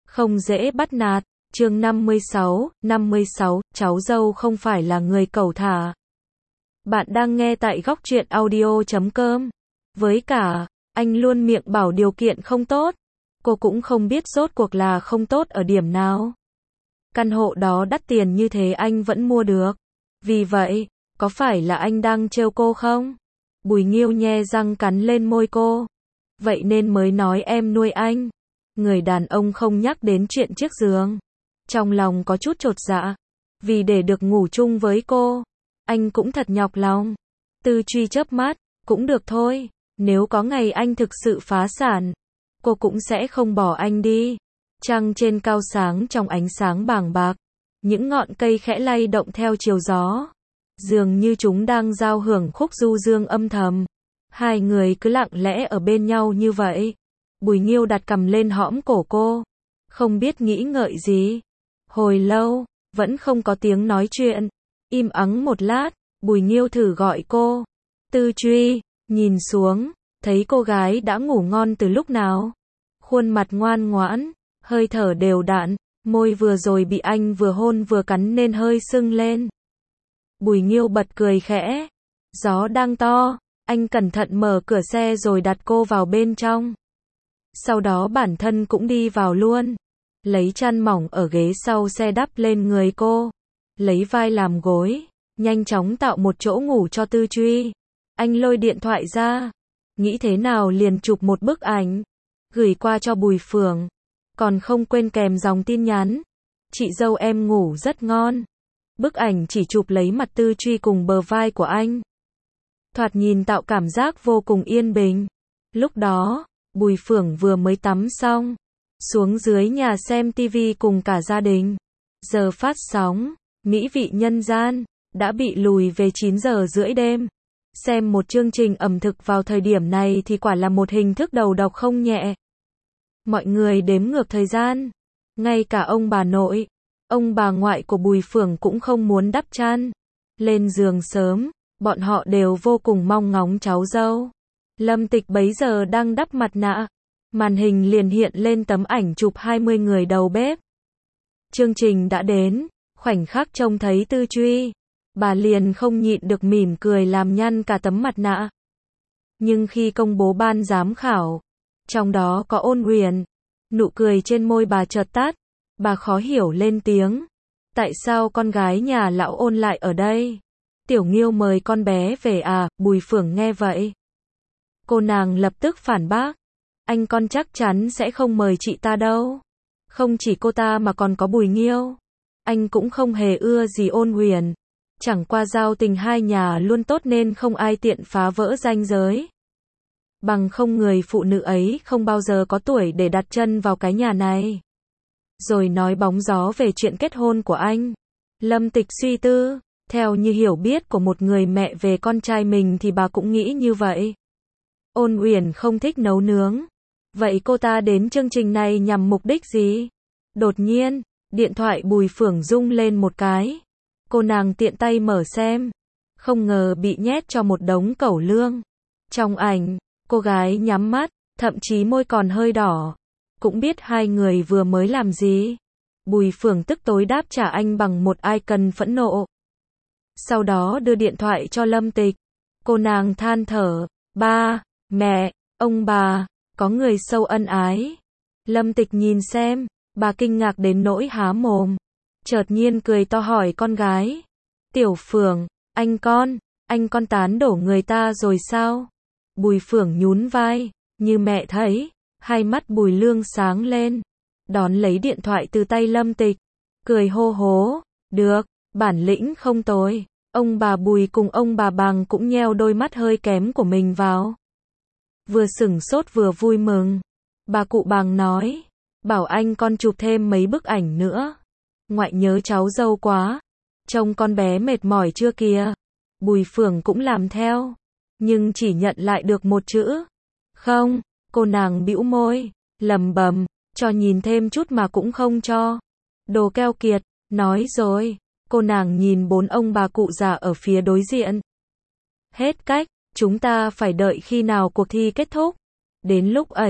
không dễ bắt nạt. Chương 56, cháu dâu không phải là người cẩu thả. Bạn đang nghe tại góc truyện audio.com. Với cả, anh luôn miệng bảo điều kiện không tốt. Cô cũng không biết rốt cuộc là không tốt ở điểm nào. Căn hộ đó đắt tiền như thế anh vẫn mua được. Vì vậy, có phải là anh đang trêu cô không? Bùi Nghiêu nhe răng cắn lên môi cô. Vậy nên mới nói em nuôi anh. Người đàn ông không nhắc đến chuyện chiếc giường. Trong lòng có chút chột dạ. Vì để được ngủ chung với cô, anh cũng thật nhọc lòng. Tư Truy chớp mắt, cũng được thôi. Nếu có ngày anh thực sự phá sản, cô cũng sẽ không bỏ anh đi. Trăng trên cao sáng trong ánh sáng bàng bạc. Những ngọn cây khẽ lay động theo chiều gió. Dường như chúng đang giao hưởng khúc du dương âm thầm. Hai người cứ lặng lẽ ở bên nhau như vậy. Bùi Nghiêu đặt cằm lên hõm cổ cô. Không biết nghĩ ngợi gì. Hồi lâu, vẫn không có tiếng nói chuyện. Im ắng một lát, Bùi Nghiêu thử gọi cô. Tư Truy, nhìn xuống, thấy cô gái đã ngủ ngon từ lúc nào. Khuôn mặt ngoan ngoãn, hơi thở đều đặn, môi vừa rồi bị anh vừa hôn vừa cắn nên hơi sưng lên. Bùi Nghiêu bật cười khẽ. Gió đang to, anh cẩn thận mở cửa xe rồi đặt cô vào bên trong. Sau đó bản thân cũng đi vào luôn. Lấy chăn mỏng ở ghế sau xe đắp lên người cô. Lấy vai làm gối, nhanh chóng tạo một chỗ ngủ cho Tư Truy. Anh lôi điện thoại ra. Nghĩ thế nào liền chụp một bức ảnh. Gửi qua cho Bùi Phượng. Còn không quên kèm dòng tin nhắn. Chị dâu em ngủ rất ngon. Bức ảnh chỉ chụp lấy mặt Tư Truy cùng bờ vai của anh. Thoạt nhìn tạo cảm giác vô cùng yên bình. Lúc đó, Bùi Phượng vừa mới tắm xong. Xuống dưới nhà xem tivi cùng cả gia đình. Giờ phát sóng, Mỹ vị nhân gian, đã bị lùi về 9 giờ rưỡi đêm. Xem một chương trình ẩm thực vào thời điểm này thì quả là một hình thức đầu độc không nhẹ. Mọi người đếm ngược thời gian. Ngay cả ông bà nội, ông bà ngoại của Bùi Phượng cũng không muốn đắp chăn. Lên giường sớm, bọn họ đều vô cùng mong ngóng cháu dâu. Lâm Tịch bấy giờ đang đắp mặt nạ. Màn hình liền hiện lên tấm ảnh chụp 20 người đầu bếp. Chương trình đã đến, khoảnh khắc trông thấy Tư Truy. Bà liền không nhịn được mỉm cười làm nhăn cả tấm mặt nạ. Nhưng khi công bố ban giám khảo, trong đó có Ôn Huyền, nụ cười trên môi bà chợt tắt. Bà khó hiểu lên tiếng. Tại sao con gái nhà lão Ôn lại ở đây? Tiểu Nghiêu mời con bé về à? Bùi Phượng nghe vậy. Cô nàng lập tức phản bác. Anh con chắc chắn sẽ không mời chị ta đâu. Không chỉ cô ta mà còn có Bùi Nghiêu. Anh cũng không hề ưa gì Ôn Huyền. Chẳng qua giao tình hai nhà luôn tốt nên không ai tiện phá vỡ ranh giới. Bằng không người phụ nữ ấy không bao giờ có tuổi để đặt chân vào cái nhà này. Rồi nói bóng gió về chuyện kết hôn của anh. Lâm Tịch suy tư. Theo như hiểu biết của một người mẹ về con trai mình thì bà cũng nghĩ như vậy. Ôn Uyển không thích nấu nướng. Vậy cô ta đến chương trình này nhằm mục đích gì? Đột nhiên, điện thoại Bùi Phượng rung lên một cái. Cô nàng tiện tay mở xem. Không ngờ bị nhét cho một đống cẩu lương. Trong ảnh, cô gái nhắm mắt, thậm chí môi còn hơi đỏ. Cũng biết hai người vừa mới làm gì. Bùi Phượng tức tối đáp trả anh bằng một icon phẫn nộ. Sau đó đưa điện thoại cho Lâm Tịch. Cô nàng than thở. Ba, mẹ, ông bà, có người sâu ân ái. Lâm Tịch nhìn xem, bà kinh ngạc đến nỗi há mồm. Chợt nhiên cười to hỏi con gái. Tiểu Phượng, anh con tán đổ người ta rồi sao? Bùi Phượng nhún vai, như mẹ thấy, hai mắt Bùi Lương sáng lên. Đón lấy điện thoại từ tay Lâm Tịch, cười hô hố, được, bản lĩnh không tồi. Ông bà Bùi cùng ông bà Bằng cũng nheo đôi mắt hơi kém của mình vào. Vừa sửng sốt vừa vui mừng. Bà cụ Bằng nói, bảo anh con chụp thêm mấy bức ảnh nữa. Ngoại nhớ cháu dâu quá. Trông con bé mệt mỏi chưa kìa. Bùi Phượng cũng làm theo. Nhưng chỉ nhận lại được một chữ. Không, cô nàng bĩu môi, lẩm bẩm, cho nhìn thêm chút mà cũng không cho. Đồ keo kiệt, nói rồi. Cô nàng nhìn bốn ông bà cụ già ở phía đối diện. Hết cách, chúng ta phải đợi khi nào cuộc thi kết thúc. Đến lúc ấy,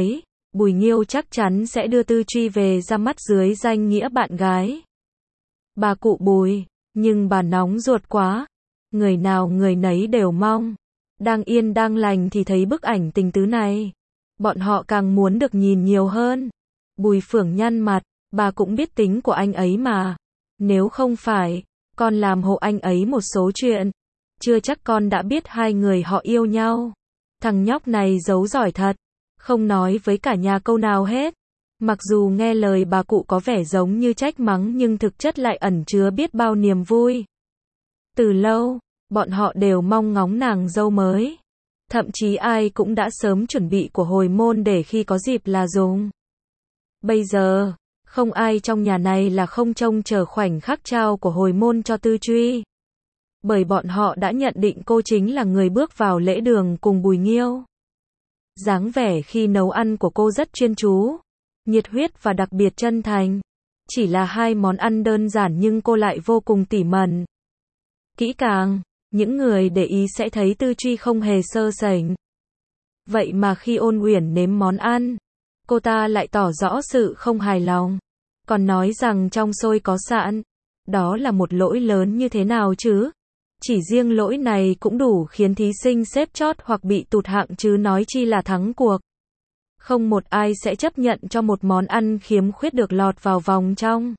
Bùi Nghiêu chắc chắn sẽ đưa Tư Truy về ra mắt dưới danh nghĩa bạn gái. Bà cụ Bùi, nhưng bà nóng ruột quá. Người nào người nấy đều mong. Đang yên đang lành thì thấy bức ảnh tình tứ này. Bọn họ càng muốn được nhìn nhiều hơn. Bùi Phượng nhăn mặt, bà cũng biết tính của anh ấy mà. Nếu không phải, con làm hộ anh ấy một số chuyện. Chưa chắc con đã biết hai người họ yêu nhau. Thằng nhóc này giấu giỏi thật. Không nói với cả nhà câu nào hết. Mặc dù nghe lời bà cụ có vẻ giống như trách mắng nhưng thực chất lại ẩn chứa biết bao niềm vui. Từ lâu, bọn họ đều mong ngóng nàng dâu mới. Thậm chí ai cũng đã sớm chuẩn bị của hồi môn để khi có dịp là dùng. Bây giờ, không ai trong nhà này là không trông chờ khoảnh khắc trao của hồi môn cho Tư Truy. Bởi bọn họ đã nhận định cô chính là người bước vào lễ đường cùng Bùi Nghiêu. Dáng vẻ khi nấu ăn của cô rất chuyên chú, nhiệt huyết và đặc biệt chân thành. Chỉ là hai món ăn đơn giản nhưng cô lại vô cùng tỉ mẩn. Kỹ càng, những người để ý sẽ thấy Tư Truy không hề sơ sẩy. Vậy mà khi Ôn Uyển nếm món ăn, cô ta lại tỏ rõ sự không hài lòng. Còn nói rằng trong xôi có sạn. Đó là một lỗi lớn như thế nào chứ? Chỉ riêng lỗi này cũng đủ khiến thí sinh xếp chót hoặc bị tụt hạng chứ nói chi là thắng cuộc. Không một ai sẽ chấp nhận cho một món ăn khiếm khuyết được lọt vào vòng trong.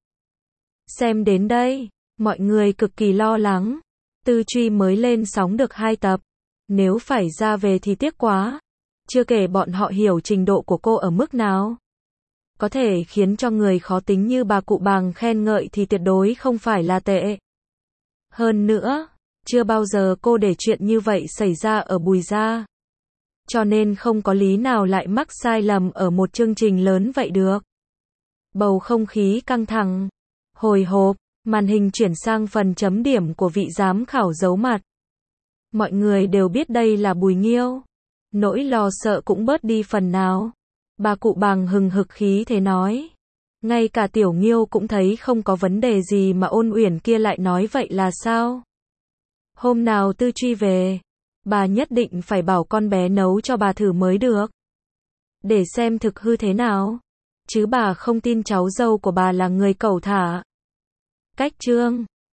Xem đến đây, mọi người cực kỳ lo lắng. Tư Truy mới lên sóng được 2 tập. Nếu phải ra về thì tiếc quá. Chưa kể bọn họ hiểu trình độ của cô ở mức nào. Có thể khiến cho người khó tính như bà cụ Bàng khen ngợi thì tuyệt đối không phải là tệ. Hơn nữa, chưa bao giờ cô để chuyện như vậy xảy ra ở Bùi gia. Cho nên không có lý nào lại mắc sai lầm ở một chương trình lớn vậy được. Bầu không khí căng thẳng, hồi hộp, màn hình chuyển sang phần chấm điểm của vị giám khảo giấu mặt. Mọi người đều biết đây là Bùi Nghiêu. Nỗi lo sợ cũng bớt đi phần nào. Bà cụ Bàng hừng hực khí thế nói. Ngay cả Tiểu Nghiêu cũng thấy không có vấn đề gì mà Ôn Uyển kia lại nói vậy là sao? Hôm nào Tư Truy về, bà nhất định phải bảo con bé nấu cho bà thử mới được. Để xem thực hư thế nào. Chứ bà không tin cháu dâu của bà là người cẩu thả. Cách chương